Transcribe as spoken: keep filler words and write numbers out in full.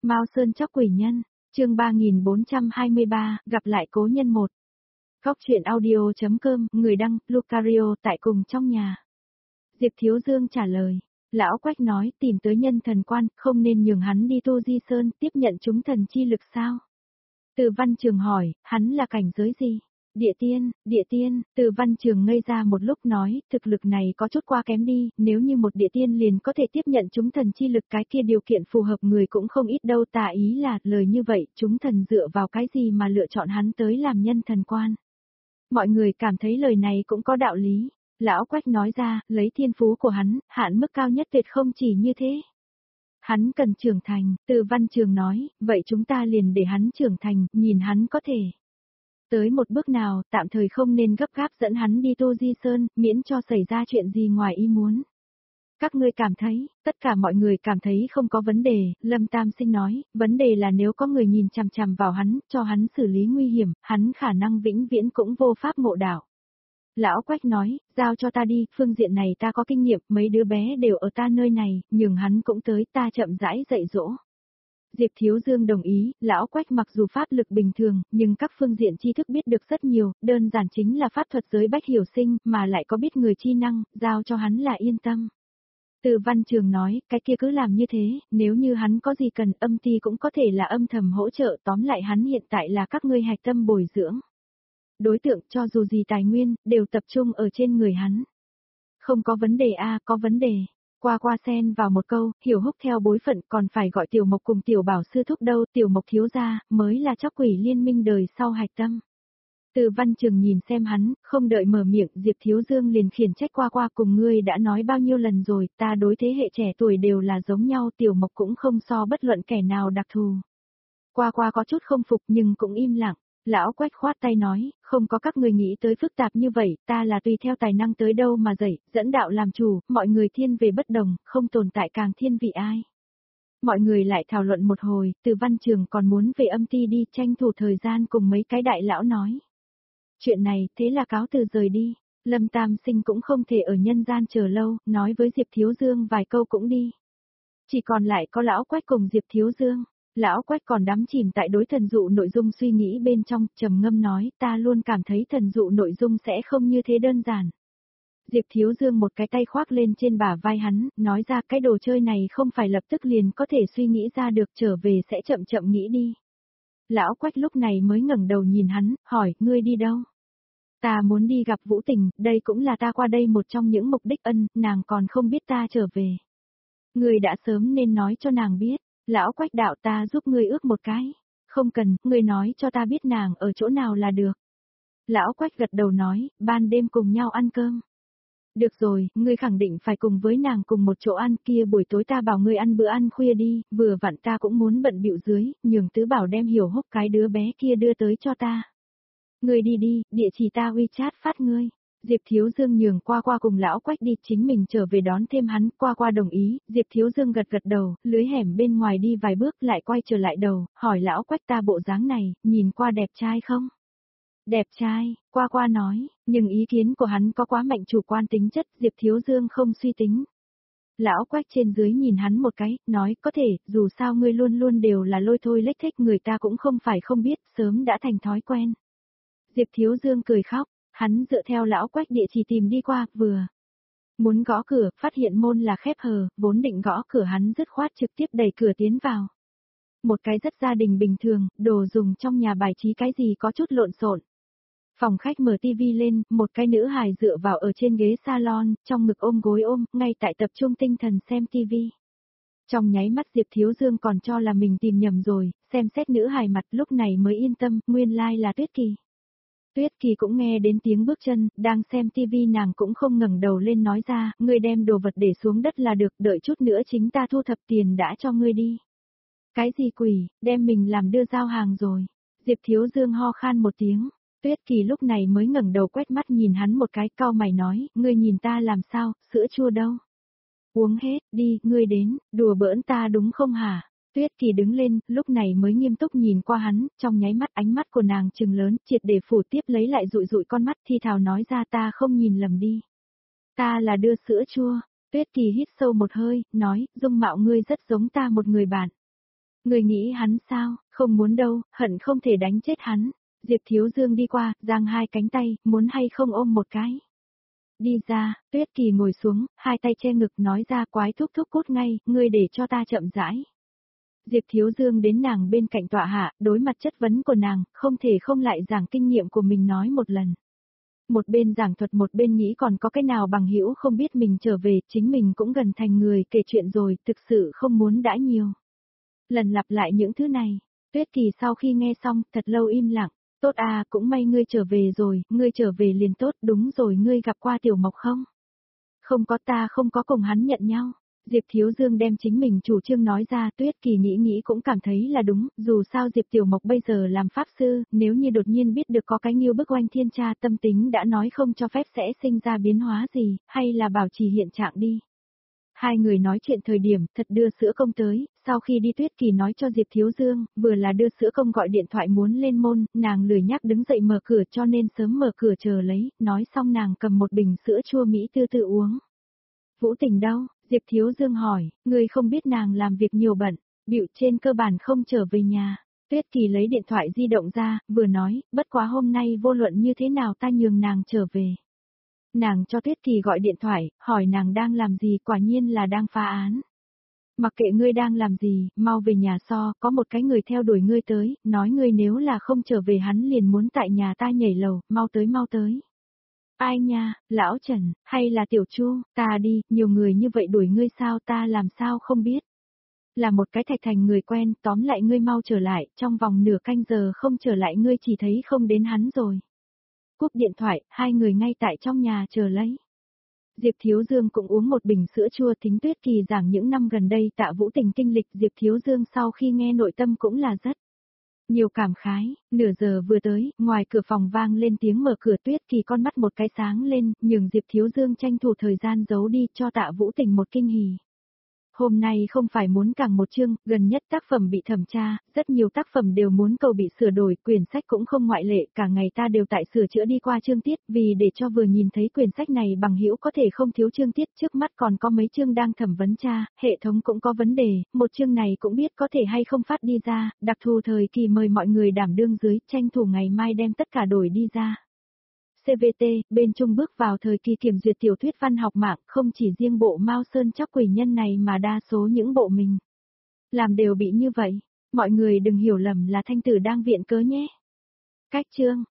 Mao Sơn chóc quỷ nhân, chương ba nghìn bốn trăm hai mươi ba, gặp lại cố nhân một. Góc truyện audio.com, người đăng, Lucario tại cùng trong nhà. Diệp Thiếu Dương trả lời, lão Quách nói tìm tới nhân thần quan, không nên nhường hắn đi Tu Di Sơn tiếp nhận chúng thần chi lực sao? Từ Văn Trường hỏi, hắn là cảnh giới gì? Địa tiên, địa tiên, Từ Văn Trường ngây ra một lúc nói, thực lực này có chút quá kém đi, nếu như một địa tiên liền có thể tiếp nhận chúng thần chi lực cái kia điều kiện phù hợp người cũng không ít đâu, tà ý là lời như vậy, chúng thần dựa vào cái gì mà lựa chọn hắn tới làm nhân thần quan. Mọi người cảm thấy lời này cũng có đạo lý, lão Quách nói ra, lấy thiên phú của hắn, hạn mức cao nhất tuyệt không chỉ như thế. Hắn cần trưởng thành, Từ Văn Trường nói, vậy chúng ta liền để hắn trưởng thành, nhìn hắn có thể tới một bước nào, tạm thời không nên gấp gáp dẫn hắn đi Tu Di Sơn, miễn cho xảy ra chuyện gì ngoài ý muốn. Các ngươi cảm thấy, tất cả mọi người cảm thấy không có vấn đề, Lâm Tam Sinh nói, vấn đề là nếu có người nhìn chằm chằm vào hắn, cho hắn xử lý nguy hiểm, hắn khả năng vĩnh viễn cũng vô pháp ngộ đạo. Lão Quách nói, giao cho ta đi, phương diện này ta có kinh nghiệm, mấy đứa bé đều ở ta nơi này, nhường hắn cũng tới, ta chậm rãi dạy dỗ. Diệp Thiếu Dương đồng ý, lão Quách mặc dù pháp lực bình thường, nhưng các phương diện tri thức biết được rất nhiều, đơn giản chính là pháp thuật giới bách hiểu sinh, mà lại có biết người chi năng, giao cho hắn là yên tâm. Từ Văn Trường nói, cái kia cứ làm như thế, nếu như hắn có gì cần âm ty cũng có thể là âm thầm hỗ trợ, tóm lại hắn hiện tại là các ngươi hạch tâm bồi dưỡng. Đối tượng cho dù gì tài nguyên, đều tập trung ở trên người hắn. Không có vấn đề a, có vấn đề. Qua qua xen vào một câu, Hiểu Húc theo bối phận còn phải gọi Tiểu Mộc cùng Tiểu Bảo sư thúc đâu, Tiểu Mộc thiếu gia, mới là chóc quỷ liên minh đời sau hạch tâm. Từ Văn Trường nhìn xem hắn, không đợi mở miệng, Diệp Thiếu Dương liền khiển trách qua qua, cùng ngươi đã nói bao nhiêu lần rồi, ta đối thế hệ trẻ tuổi đều là giống nhau, Tiểu Mộc cũng không so bất luận kẻ nào đặc thù. Qua qua có chút không phục nhưng cũng im lặng. Lão Quách khoát tay nói, không có các người nghĩ tới phức tạp như vậy, ta là tùy theo tài năng tới đâu mà dạy, dẫn đạo làm chủ, mọi người thiên về bất đồng, không tồn tại càng thiên vị ai. Mọi người lại thảo luận một hồi, Từ Văn Trường còn muốn về âm ty đi, tranh thủ thời gian cùng mấy cái đại lão nói. Chuyện này, thế là cáo từ rời đi, Lâm Tam Sinh cũng không thể ở nhân gian chờ lâu, nói với Diệp Thiếu Dương vài câu cũng đi. Chỉ còn lại có lão Quách cùng Diệp Thiếu Dương. Lão Quách còn đắm chìm tại đối thần dụ nội dung suy nghĩ bên trong, trầm ngâm nói, ta luôn cảm thấy thần dụ nội dung sẽ không như thế đơn giản. Diệp Thiếu Dương một cái tay khoác lên trên bả vai hắn, nói ra cái đồ chơi này không phải lập tức liền có thể suy nghĩ ra được, trở về sẽ chậm chậm nghĩ đi. Lão Quách lúc này mới ngẩng đầu nhìn hắn, hỏi, ngươi đi đâu? Ta muốn đi gặp Vũ Tình, đây cũng là ta qua đây một trong những mục đích ân, nàng còn không biết ta trở về. Ngươi đã sớm nên nói cho nàng biết. Lão Quách đạo, ta giúp ngươi ước một cái. Không cần, ngươi nói cho ta biết nàng ở chỗ nào là được. Lão Quách gật đầu nói, ban đêm cùng nhau ăn cơm. Được rồi, ngươi khẳng định phải cùng với nàng cùng một chỗ ăn, kia buổi tối ta bảo ngươi ăn bữa ăn khuya đi, vừa vặn ta cũng muốn bận bịu dưới, nhường Tứ Bảo đem Hiểu Húc cái đứa bé kia đưa tới cho ta. Ngươi đi đi, địa chỉ ta WeChat phát ngươi. Diệp Thiếu Dương nhường qua qua cùng lão Quách đi, chính mình trở về đón thêm hắn, qua qua đồng ý, Diệp Thiếu Dương gật gật đầu, lưới hẻm bên ngoài đi vài bước lại quay trở lại đầu, hỏi lão Quách, ta bộ dáng này, nhìn qua đẹp trai không? Đẹp trai, qua qua nói, nhưng ý kiến của hắn có quá mạnh chủ quan tính chất, Diệp Thiếu Dương không suy tính. Lão Quách trên dưới nhìn hắn một cái, nói, có thể, dù sao ngươi luôn luôn đều là lôi thôi lếch thếch, người ta cũng không phải không biết, sớm đã thành thói quen. Diệp Thiếu Dương cười khóc. Hắn dựa theo lão Quách địa chỉ tìm đi qua, vừa muốn gõ cửa, phát hiện môn là khép hờ, vốn định gõ cửa hắn dứt khoát trực tiếp đẩy cửa tiến vào. Một cái rất gia đình bình thường, đồ dùng trong nhà bài trí cái gì có chút lộn xộn. Phòng khách mở tivi lên, một cái nữ hài dựa vào ở trên ghế salon, trong ngực ôm gối ôm, ngay tại tập trung tinh thần xem tivi. Trong nháy mắt Diệp Thiếu Dương còn cho là mình tìm nhầm rồi, xem xét nữ hài mặt lúc này mới yên tâm, nguyên lai like là Tuyết Kỳ. Tuyết Kỳ cũng nghe đến tiếng bước chân, đang xem tivi nàng cũng không ngẩng đầu lên nói ra, ngươi đem đồ vật để xuống đất là được, đợi chút nữa chính ta thu thập tiền đã cho ngươi đi. Cái gì quỷ, đem mình làm đưa giao hàng rồi. Diệp Thiếu Dương ho khan một tiếng, Tuyết Kỳ lúc này mới ngẩng đầu quét mắt nhìn hắn một cái, cau mày nói, ngươi nhìn ta làm sao, sữa chua đâu? Uống hết, đi, ngươi đến, đùa bỡn ta đúng không hả? Tuyết Kỳ đứng lên, lúc này mới nghiêm túc nhìn qua hắn, trong nháy mắt ánh mắt của nàng trừng lớn, triệt để phủ tiếp lấy lại dụi dụi con mắt, thi thào nói ra, ta không nhìn lầm đi. Ta là đưa sữa chua. Tuyết Kỳ hít sâu một hơi, nói, dung mạo ngươi rất giống ta một người bạn. Người nghĩ hắn sao, không muốn đâu, hận không thể đánh chết hắn. Diệp Thiếu Dương đi qua, giang hai cánh tay, muốn hay không ôm một cái. Đi ra, Tuyết Kỳ ngồi xuống, hai tay che ngực nói ra quái thúc thúc cút ngay, ngươi để cho ta chậm rãi. Diệp Thiếu Dương đến nàng bên cạnh tọa hạ, đối mặt chất vấn của nàng, không thể không lại giảng kinh nghiệm của mình nói một lần. Một bên giảng thuật một bên nghĩ còn có cái nào bằng hữu không biết mình trở về, chính mình cũng gần thành người kể chuyện rồi, thực sự không muốn đã nhiều. Lần lặp lại những thứ này, Tuyết Kỳ sau khi nghe xong, thật lâu im lặng, tốt à, cũng may ngươi trở về rồi, ngươi trở về liền tốt, đúng rồi, ngươi gặp qua Tiểu Mộc không? Không có, ta không có cùng hắn nhận nhau. Diệp Thiếu Dương đem chính mình chủ trương nói ra, Tuyết Kỳ nghĩ nghĩ cũng cảm thấy là đúng, dù sao Diệp Tiểu Mộc bây giờ làm pháp sư, nếu như đột nhiên biết được có cái Nghiêu Bức Oanh Thiên Cha tâm tính đã nói không cho phép sẽ sinh ra biến hóa gì, hay là bảo trì hiện trạng đi. Hai người nói chuyện thời điểm, thật đưa sữa công tới, sau khi đi Tuyết Kỳ nói cho Diệp Thiếu Dương, vừa là đưa sữa công gọi điện thoại muốn lên môn, nàng lười nhắc đứng dậy mở cửa cho nên sớm mở cửa chờ lấy, nói xong nàng cầm một bình sữa chua Mỹ tư tự uống. Vũ Tình đâu? Diệp Thiếu Dương hỏi, người không biết nàng làm việc nhiều bận, bịu trên cơ bản không trở về nhà. Tuyết Kỳ lấy điện thoại di động ra, vừa nói, bất quá hôm nay vô luận như thế nào ta nhường nàng trở về. Nàng cho Tuyết Kỳ gọi điện thoại, hỏi nàng đang làm gì, quả nhiên là đang phá án. Mặc kệ ngươi đang làm gì, mau về nhà so, có một cái người theo đuổi ngươi tới, nói ngươi nếu là không trở về hắn liền muốn tại nhà ta nhảy lầu, mau tới mau tới. Ai nha, lão Trần, hay là Tiểu Chu, ta đi, nhiều người như vậy đuổi ngươi sao ta làm sao không biết. Là một cái thạch thành người quen, tóm lại ngươi mau trở lại, trong vòng nửa canh giờ không trở lại ngươi chỉ thấy không đến hắn rồi. Cúp điện thoại, hai người ngay tại trong nhà chờ lấy. Diệp Thiếu Dương cũng uống một bình sữa chua Thính Tuyết Kỳ giảng những năm gần đây Tạ Vũ Tình kinh lịch Diệp Thiếu Dương sau khi nghe nội tâm cũng là rất nhiều cảm khái, nửa giờ vừa tới, ngoài cửa phòng vang lên tiếng mở cửa Tuyết Kỳ con mắt một cái sáng lên, nhường Diệp Thiếu Dương tranh thủ thời gian giấu đi cho Tạ Vũ Tình một kinh hỉ. Hôm nay không phải muốn càng một chương, gần nhất tác phẩm bị thẩm tra, rất nhiều tác phẩm đều muốn cầu bị sửa đổi, quyển sách cũng không ngoại lệ, cả ngày ta đều tại sửa chữa đi qua chương tiết, vì để cho vừa nhìn thấy quyển sách này bằng hữu có thể không thiếu chương tiết, trước mắt còn có mấy chương đang thẩm vấn tra, hệ thống cũng có vấn đề, một chương này cũng biết có thể hay không phát đi ra, đặc thù thời kỳ mời mọi người đảm đương dưới, tranh thủ ngày mai đem tất cả đổi đi ra. xê vê tê, bên Trung bước vào thời kỳ kiểm duyệt tiểu thuyết văn học mạng, không chỉ riêng bộ Mao Sơn Chóc Quỷ Nhân này mà đa số những bộ mình làm đều bị như vậy. Mọi người đừng hiểu lầm là Thanh Tử đang viện cớ nhé. Cách chương